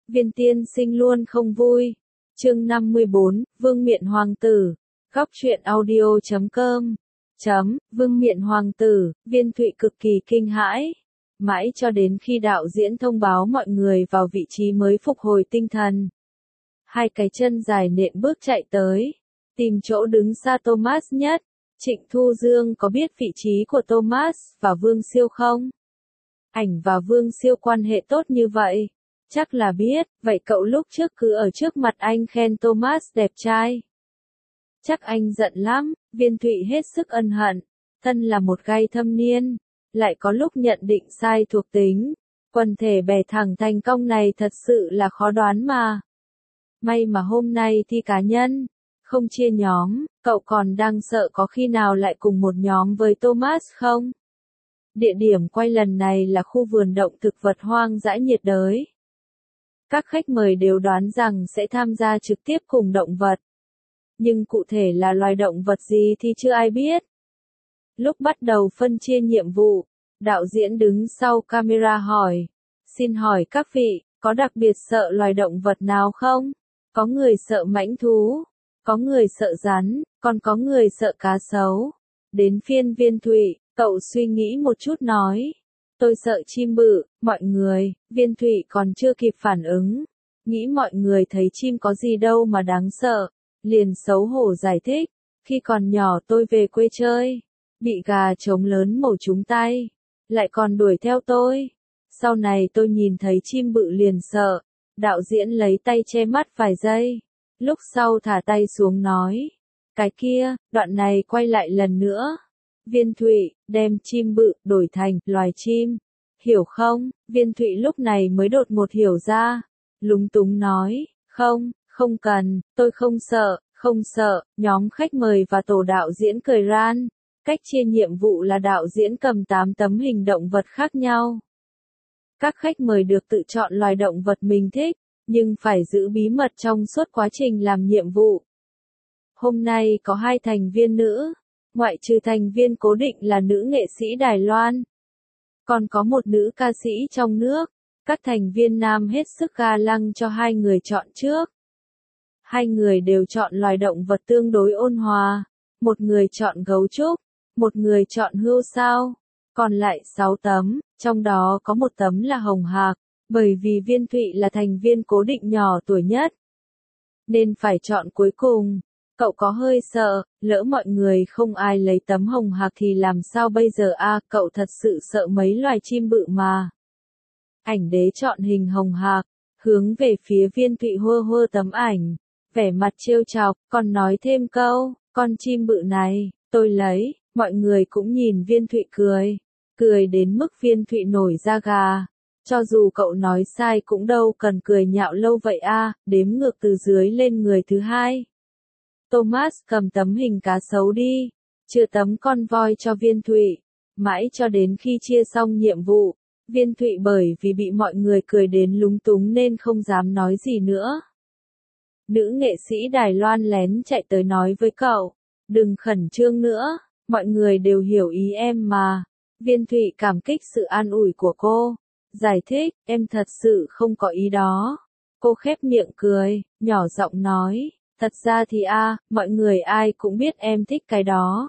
Viên tiên sinh luôn không vui. Chương 54, Vương miện hoàng tử. Góc truyện audio.com. Vương miện hoàng tử, Viên Thụy cực kỳ kinh hãi. Mãi cho đến khi đạo diễn thông báo mọi người vào vị trí mới phục hồi tinh thần. Hai cái chân dài nện bước chạy tới, tìm chỗ đứng xa Thomas nhất. Trịnh Thu Dương có biết vị trí của Thomas và Vương Siêu không? Ảnh và Vương Siêu quan hệ tốt như vậy. Chắc là biết, vậy cậu lúc trước cứ ở trước mặt anh khen Thomas đẹp trai. Chắc anh giận lắm, Viên Thụy hết sức ân hận. Thân là một gai thâm niên, lại có lúc nhận định sai thuộc tính. Quần thể bè thẳng thành công này thật sự là khó đoán mà. May mà hôm nay thi cá nhân, không chia nhóm, cậu còn đang sợ có khi nào lại cùng một nhóm với Thomas không? Địa điểm quay lần này là khu vườn động thực vật hoang dã nhiệt đới. Các khách mời đều đoán rằng sẽ tham gia trực tiếp cùng động vật. Nhưng cụ thể là loài động vật gì thì chưa ai biết. Lúc bắt đầu phân chia nhiệm vụ, đạo diễn đứng sau camera hỏi. Xin hỏi các vị, có đặc biệt sợ loài động vật nào không? Có người sợ mãnh thú, có người sợ rắn, còn có người sợ cá sấu. Đến phiên Viên Thụy, cậu suy nghĩ một chút nói. Tôi sợ chim bự, mọi người. Viên Thụy còn chưa kịp phản ứng. Nghĩ mọi người thấy chim có gì đâu mà đáng sợ. Liền xấu hổ giải thích. Khi còn nhỏ tôi về quê chơi. Bị gà trống lớn mổ trúng tay. Lại còn đuổi theo tôi. Sau này tôi nhìn thấy chim bự liền sợ. Đạo diễn lấy tay che mắt vài giây. Lúc sau thả tay xuống nói. Cái kia, đoạn này quay lại lần nữa. Viên Thụy, đem chim bự đổi thành loài chim. Hiểu không? Viên Thụy lúc này mới đột ngột hiểu ra. Lúng túng nói, không cần, tôi không sợ. Nhóm khách mời và tổ đạo diễn cười ran. Cách chia nhiệm vụ là đạo diễn cầm 8 tấm hình động vật khác nhau. Các khách mời được tự chọn loài động vật mình thích, nhưng phải giữ bí mật trong suốt quá trình làm nhiệm vụ. Hôm nay có 2 thành viên nữ, ngoại trừ thành viên cố định là nữ nghệ sĩ Đài Loan. Còn có một nữ ca sĩ trong nước, các thành viên nam hết sức ga lăng cho 2 người chọn trước. 2 người đều chọn loài động vật tương đối ôn hòa, một người chọn gấu trúc, một người chọn hươu sao. Còn lại 6 tấm, trong đó có 1 tấm là hồng hạc, bởi vì Viên Thụy là thành viên cố định nhỏ tuổi nhất, nên phải chọn cuối cùng. Cậu có hơi sợ, lỡ mọi người không ai lấy tấm hồng hạc thì làm sao bây giờ a? Cậu thật sự sợ mấy loài chim bự mà. Ảnh đế chọn hình hồng hạc, hướng về phía Viên Thụy hơ tấm ảnh, vẻ mặt trêu chọc, còn nói thêm câu, con chim bự này, tôi lấy. Mọi người cũng nhìn Viên Thụy cười đến mức Viên Thụy nổi da gà. Cho dù cậu nói sai cũng đâu cần cười nhạo lâu vậy a. Đếm ngược từ dưới lên người thứ 2. Thomas cầm tấm hình cá sấu đi, chưa tấm con voi cho Viên Thụy. Mãi cho đến khi chia xong nhiệm vụ, Viên Thụy bởi vì bị mọi người cười đến lúng túng nên không dám nói gì nữa. Nữ nghệ sĩ Đài Loan lén chạy tới nói với cậu, đừng khẩn trương nữa, mọi người đều hiểu ý em mà. Viên Thụy cảm kích sự an ủi của cô, giải thích, em thật sự không có ý đó. Cô khép miệng cười, nhỏ giọng nói, thật ra thì mọi người ai cũng biết em thích cái đó.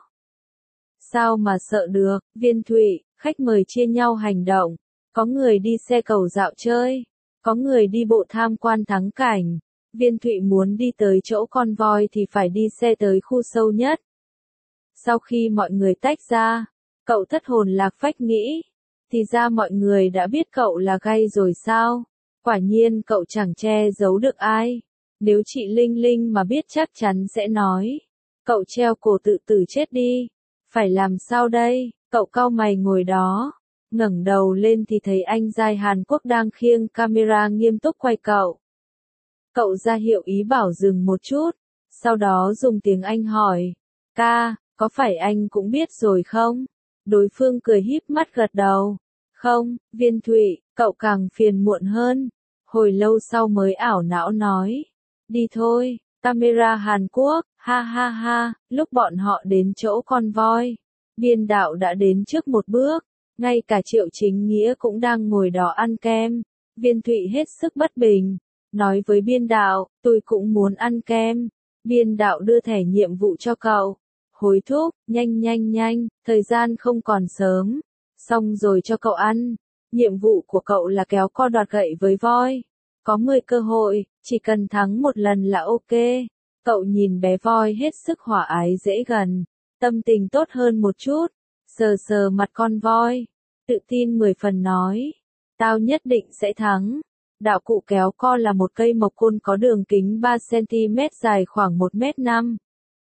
Sao mà sợ được? Viên Thụy, khách mời chia nhau hành động. Có người đi xe cầu dạo chơi, có người đi bộ tham quan thắng cảnh. Viên Thụy muốn đi tới chỗ con voi thì phải đi xe tới khu sâu nhất. Sau khi mọi người tách ra, cậu thất hồn lạc phách nghĩ, thì ra mọi người đã biết cậu là gay rồi sao? Quả nhiên cậu chẳng che giấu được ai. Nếu chị Linh Linh mà biết chắc chắn sẽ nói, cậu treo cổ tự tử chết đi. Phải làm sao đây? Cậu cau mày ngồi đó, ngẩng đầu lên thì thấy anh giai Hàn Quốc đang khiêng camera nghiêm túc quay cậu. Cậu ra hiệu ý bảo dừng một chút, sau đó dùng tiếng Anh hỏi, ca, có phải anh cũng biết rồi không? Đối phương cười híp mắt gật đầu. Không, Viên Thụy, cậu càng phiền muộn hơn. Hồi lâu sau mới ảo não nói. Đi thôi, camera Hàn Quốc, ha ha ha. Lúc bọn họ đến chỗ con voi, biên đạo đã đến trước một bước. Ngay cả Triệu Chính Nghĩa cũng đang ngồi đó ăn kem. Viên Thụy hết sức bất bình. nói với biên đạo, tôi cũng muốn ăn kem. Biên đạo đưa thẻ nhiệm vụ cho cậu. Hối thúc, nhanh nhanh nhanh, thời gian không còn sớm. Xong rồi cho cậu ăn. Nhiệm vụ của cậu là kéo co đoạt gậy với voi. Có 10 cơ hội, chỉ cần thắng một lần là ok. Cậu nhìn bé voi hết sức hòa ái dễ gần. Tâm tình tốt hơn một chút. Sờ sờ mặt con voi. Tự tin 10 phần nói. Tao nhất định sẽ thắng. Đạo cụ kéo co là một cây mộc côn có đường kính 3cm dài khoảng 1m5.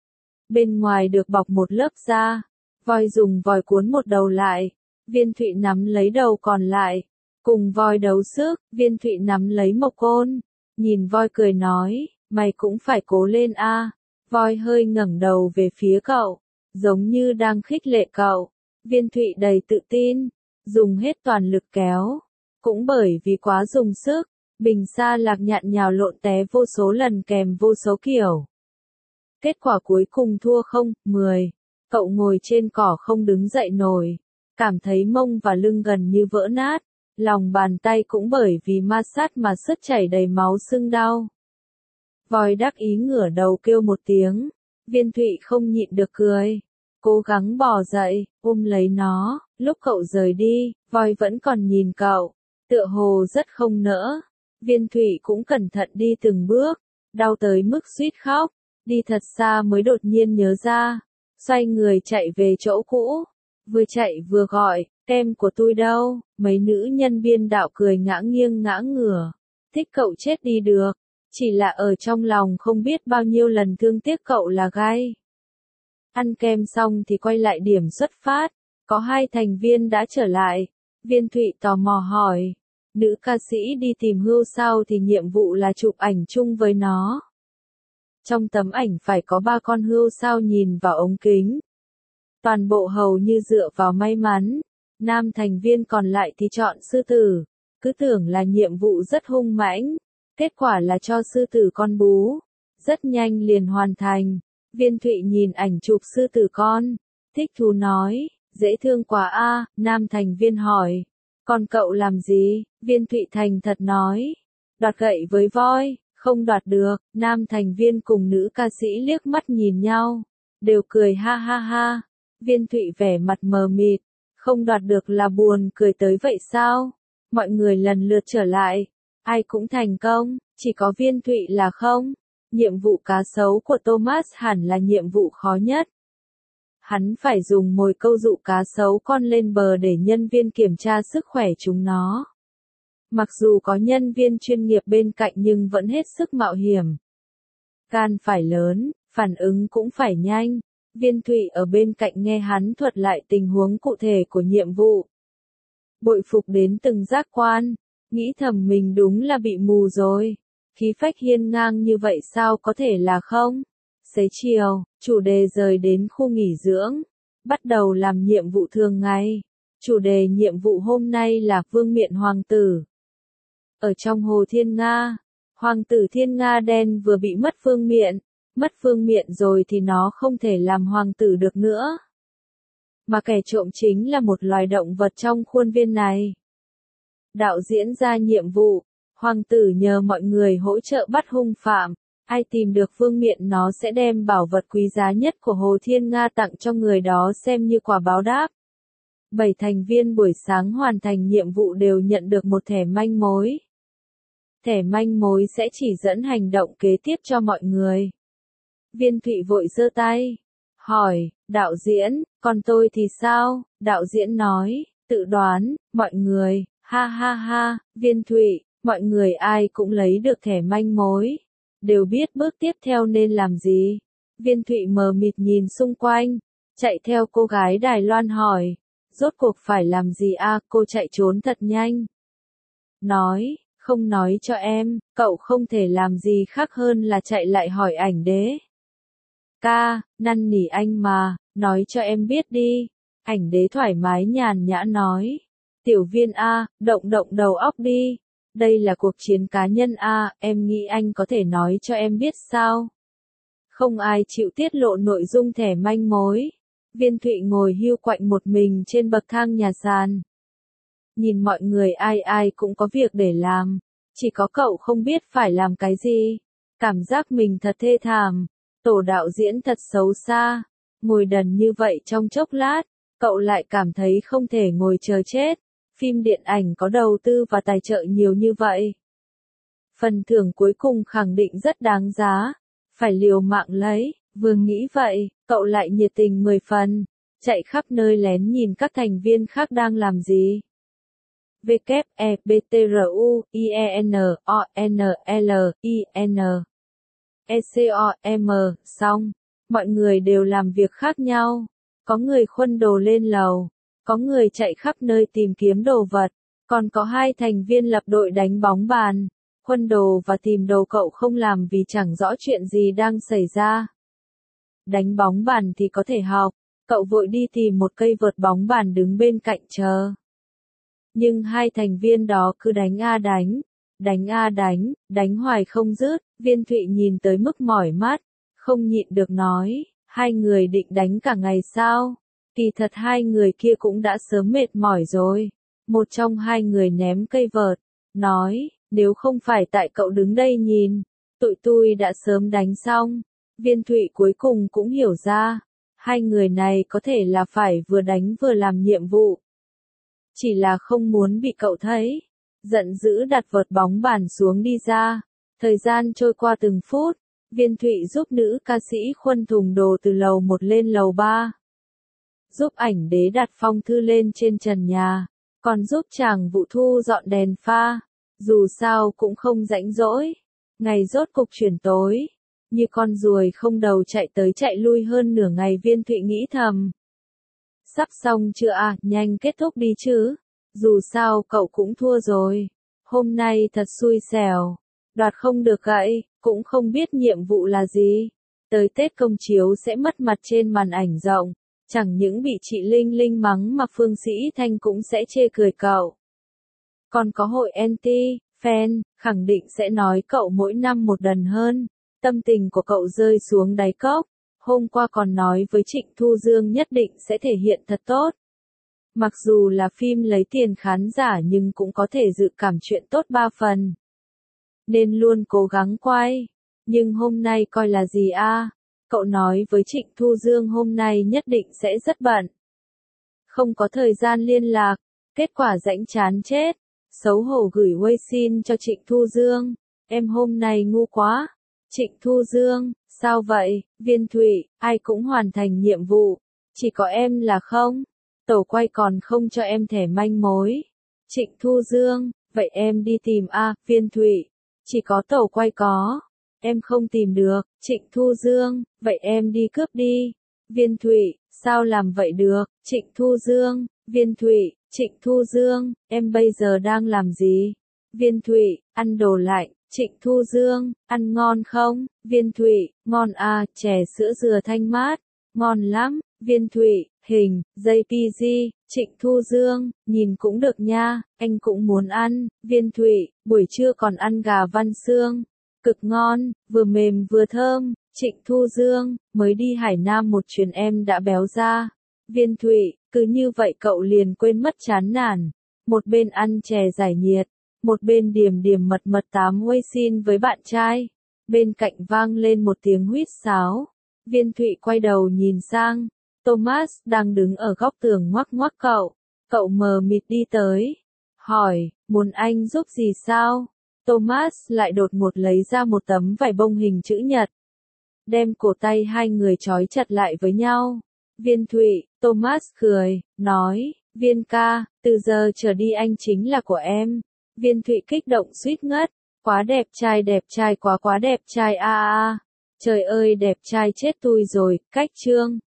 Bên ngoài được bọc một lớp da. Voi dùng vòi cuốn một đầu lại. Viên Thụy nắm lấy đầu còn lại. Cùng voi đấu sức, Viên Thụy nắm lấy mộc côn. Nhìn voi cười nói, mày cũng phải cố lên a. Voi hơi ngẩng đầu về phía cậu. Giống như đang khích lệ cậu. Viên Thụy đầy tự tin. Dùng hết toàn lực kéo. Cũng bởi vì quá dùng sức. Bình sa lạc nhạn nhào lộn té vô số lần kèm vô số kiểu. Kết quả cuối cùng thua 0-10. Cậu ngồi trên cỏ không đứng dậy nổi. Cảm thấy mông và lưng gần như vỡ nát. Lòng bàn tay cũng bởi vì ma sát mà sứt chảy đầy máu sưng đau. Voi đắc ý ngửa đầu kêu một tiếng. Viên Thụy không nhịn được cười. Cố gắng bò dậy, ôm lấy nó. Lúc cậu rời đi, voi vẫn còn nhìn cậu. Tựa hồ rất không nỡ. Viên Thụy cũng cẩn thận đi từng bước. Đau tới mức suýt khóc. Đi thật xa mới đột nhiên nhớ ra. Xoay người chạy về chỗ cũ. Vừa chạy vừa gọi, kem của tôi đâu? Mấy nữ nhân biên đạo cười ngã nghiêng ngã ngửa. Thích cậu chết đi được. Chỉ là ở trong lòng không biết bao nhiêu lần thương tiếc cậu là gai. Ăn kem xong thì quay lại điểm xuất phát. Có 2 thành viên đã trở lại. Viên Thụy tò mò hỏi. Nữ ca sĩ đi tìm Hưu sao thì nhiệm vụ là chụp ảnh chung với nó. Trong tấm ảnh phải có 3 con hươu sao nhìn vào ống kính. Toàn bộ hầu như dựa vào may mắn. Nam thành viên còn lại thì chọn sư tử. Cứ tưởng là nhiệm vụ rất hung mãnh. Kết quả là cho sư tử con bú. Rất nhanh liền hoàn thành. Viên Thụy nhìn ảnh chụp sư tử con. Thích thú nói, dễ thương quá a. Nam thành viên hỏi. Còn cậu làm gì? Viên Thụy thành thật nói. Đoạt gậy với voi. Không đoạt được. Nam thành viên cùng nữ ca sĩ liếc mắt nhìn nhau. Đều cười ha ha ha. Viên Thụy vẻ mặt mờ mịt. Không đoạt được là buồn cười tới vậy sao? Mọi người lần lượt trở lại. Ai cũng thành công, chỉ có Viên Thụy là không. Nhiệm vụ cá sấu của Thomas hẳn là nhiệm vụ khó nhất. Hắn phải dùng mồi câu dụ cá sấu con lên bờ để nhân viên kiểm tra sức khỏe chúng nó. Mặc dù có nhân viên chuyên nghiệp bên cạnh nhưng vẫn hết sức mạo hiểm. Gan phải lớn, phản ứng cũng phải nhanh. Viên Thụy ở bên cạnh nghe hắn thuật lại tình huống cụ thể của nhiệm vụ. Bội phục đến từng giác quan, nghĩ thầm mình đúng là bị mù rồi. Khí phách hiên ngang như vậy sao có thể là không? Xế chiều, chủ đề rời đến khu nghỉ dưỡng, bắt đầu làm nhiệm vụ thường ngày. Chủ đề nhiệm vụ hôm nay là vương miện hoàng tử. Ở trong hồ Thiên Nga, hoàng tử Thiên Nga đen vừa bị mất vương miện. Mất vương miện rồi thì nó không thể làm hoàng tử được nữa. Mà kẻ trộm chính là một loài động vật trong khuôn viên này. Đạo diễn ra nhiệm vụ, hoàng tử nhờ mọi người hỗ trợ bắt hung phạm. Ai tìm được vương miện nó sẽ đem bảo vật quý giá nhất của Hồ Thiên Nga tặng cho người đó xem như quà báo đáp. 7 thành viên buổi sáng hoàn thành nhiệm vụ đều nhận được một thẻ manh mối. Thẻ manh mối sẽ chỉ dẫn hành động kế tiếp cho mọi người. Viên Thụy vội giơ tay, hỏi, đạo diễn, còn tôi thì sao? Đạo diễn nói, tự đoán, mọi người, ha ha ha. Viên Thụy, mọi người ai cũng lấy được thẻ manh mối, đều biết bước tiếp theo nên làm gì. Viên Thụy mờ mịt nhìn xung quanh, chạy theo cô gái Đài Loan hỏi, rốt cuộc phải làm gì a? Cô chạy trốn thật nhanh. Nói, không nói cho em, cậu không thể làm gì khác hơn là chạy lại hỏi ảnh đế. Ca, năn nỉ anh mà, nói cho em biết đi. Ảnh đế thoải mái nhàn nhã nói. Tiểu Viên a, động động đầu óc đi. Đây là cuộc chiến cá nhân a, em nghĩ anh có thể nói cho em biết sao? Không ai chịu tiết lộ nội dung thẻ manh mối. Viên Thụy ngồi hiu quạnh một mình trên bậc thang nhà sàn. Nhìn mọi người ai ai cũng có việc để làm. Chỉ có cậu không biết phải làm cái gì. Cảm giác mình thật thê thảm. Tổ đạo diễn thật xấu xa. Ngồi đần như vậy trong chốc lát, cậu lại cảm thấy không thể ngồi chờ chết. Phim điện ảnh có đầu tư và tài trợ nhiều như vậy. Phần thưởng cuối cùng khẳng định rất đáng giá. Phải liều mạng lấy. Vừa nghĩ vậy, cậu lại nhiệt tình 10 phần. Chạy khắp nơi lén nhìn các thành viên khác đang làm gì. WEBTRUINONLIN xong. Mọi người đều làm việc khác nhau. Có người khuân đồ lên lầu. Có người chạy khắp nơi tìm kiếm đồ vật. Còn có 2 thành viên lập đội đánh bóng bàn. Khuân đồ và tìm đồ cậu không làm vì chẳng rõ chuyện gì đang xảy ra. Đánh bóng bàn thì có thể học. Cậu vội đi tìm một cây vợt bóng bàn đứng bên cạnh chờ. Nhưng 2 thành viên đó cứ đánh hoài không dứt. Viên Thụy nhìn tới mức mỏi mắt, không nhịn được nói, 2 người định đánh cả ngày sao? Kỳ thật 2 người kia cũng đã sớm mệt mỏi rồi. Một trong 2 người ném cây vợt, nói, nếu không phải tại cậu đứng đây nhìn, tụi tôi đã sớm đánh xong. Viên Thụy cuối cùng cũng hiểu ra, 2 người này có thể là phải vừa đánh vừa làm nhiệm vụ. Chỉ là không muốn bị cậu thấy. Giận dữ đặt vợt bóng bàn xuống đi ra. Thời gian trôi qua từng phút. Viên Thụy giúp nữ ca sĩ khuân thùng đồ từ lầu 1 lên lầu 3. Giúp ảnh đế đặt phong thư lên trên trần nhà. Còn giúp chàng Vụ thu dọn đèn pha. Dù sao cũng không rảnh rỗi. Ngày rốt cục chuyển tối. Như con ruồi không đầu chạy tới chạy lui hơn nửa ngày. Viên Thụy nghĩ thầm. Sắp xong chưa à, nhanh kết thúc đi chứ. Dù sao cậu cũng thua rồi. Hôm nay thật xui xẻo. Đoạt không được gậy, cũng không biết nhiệm vụ là gì. Tới Tết công chiếu sẽ mất mặt trên màn ảnh rộng. Chẳng những bị chị Linh Linh mắng mà Phương Sĩ Thanh cũng sẽ chê cười cậu. Còn có hội anti, fan, khẳng định sẽ nói cậu mỗi năm một đần hơn. Tâm tình của cậu rơi xuống đáy cốc. Hôm qua còn nói với Trịnh Thu Dương nhất định sẽ thể hiện thật tốt. Mặc dù là phim lấy tiền khán giả nhưng cũng có thể dự cảm chuyện tốt 3 phần. Nên luôn cố gắng quay. Nhưng hôm nay coi là gì a? Cậu nói với Trịnh Thu Dương hôm nay nhất định sẽ rất bận. Không có thời gian liên lạc. Kết quả rãnh chán chết. Xấu hổ gửi WeChat cho Trịnh Thu Dương. Em hôm nay ngu quá. Trịnh Thu Dương, sao vậy? Viên Thụy, ai cũng hoàn thành nhiệm vụ. Chỉ có em là không. Tổ quay còn không cho em thẻ manh mối. Trịnh Thu Dương, vậy em đi tìm a. Viên Thụy, chỉ có tổ quay có. Em không tìm được. Trịnh Thu Dương, vậy em đi cướp đi. Viên Thụy, sao làm vậy được? Trịnh Thu Dương, Viên Thụy, Trịnh Thu Dương, em bây giờ đang làm gì? Viên Thụy, ăn đồ lạnh. Trịnh Thu Dương, ăn ngon không? Viên Thụy, ngon à, chè sữa dừa thanh mát. Ngon lắm. Viên Thụy, hình, JPG, Trịnh Thu Dương, nhìn cũng được nha, anh cũng muốn ăn. Viên Thụy, buổi trưa còn ăn gà văn xương. Cực ngon, vừa mềm vừa thơm. Trịnh Thu Dương, mới đi Hải Nam một chuyến em đã béo ra. Viên Thụy, cứ như vậy cậu liền quên mất chán nản. Một bên ăn chè giải nhiệt, một bên điềm điềm mật mật tám WeChat với bạn trai. Bên cạnh vang lên một tiếng huýt sáo. Viên Thụy quay đầu nhìn sang. Thomas đang đứng ở góc tường ngoắc ngoắc cậu. Cậu mờ mịt đi tới. Hỏi, muốn anh giúp gì sao? Thomas lại đột ngột lấy ra một tấm vải bông hình chữ nhật. Đem cổ tay 2 người trói chặt lại với nhau. Viên Thụy, Thomas cười, nói, Viên ca, từ giờ trở đi anh chính là của em. Viên Thụy kích động suýt ngất. Quá đẹp trai quá quá đẹp trai a a. Trời ơi đẹp trai chết tôi rồi, cách chương.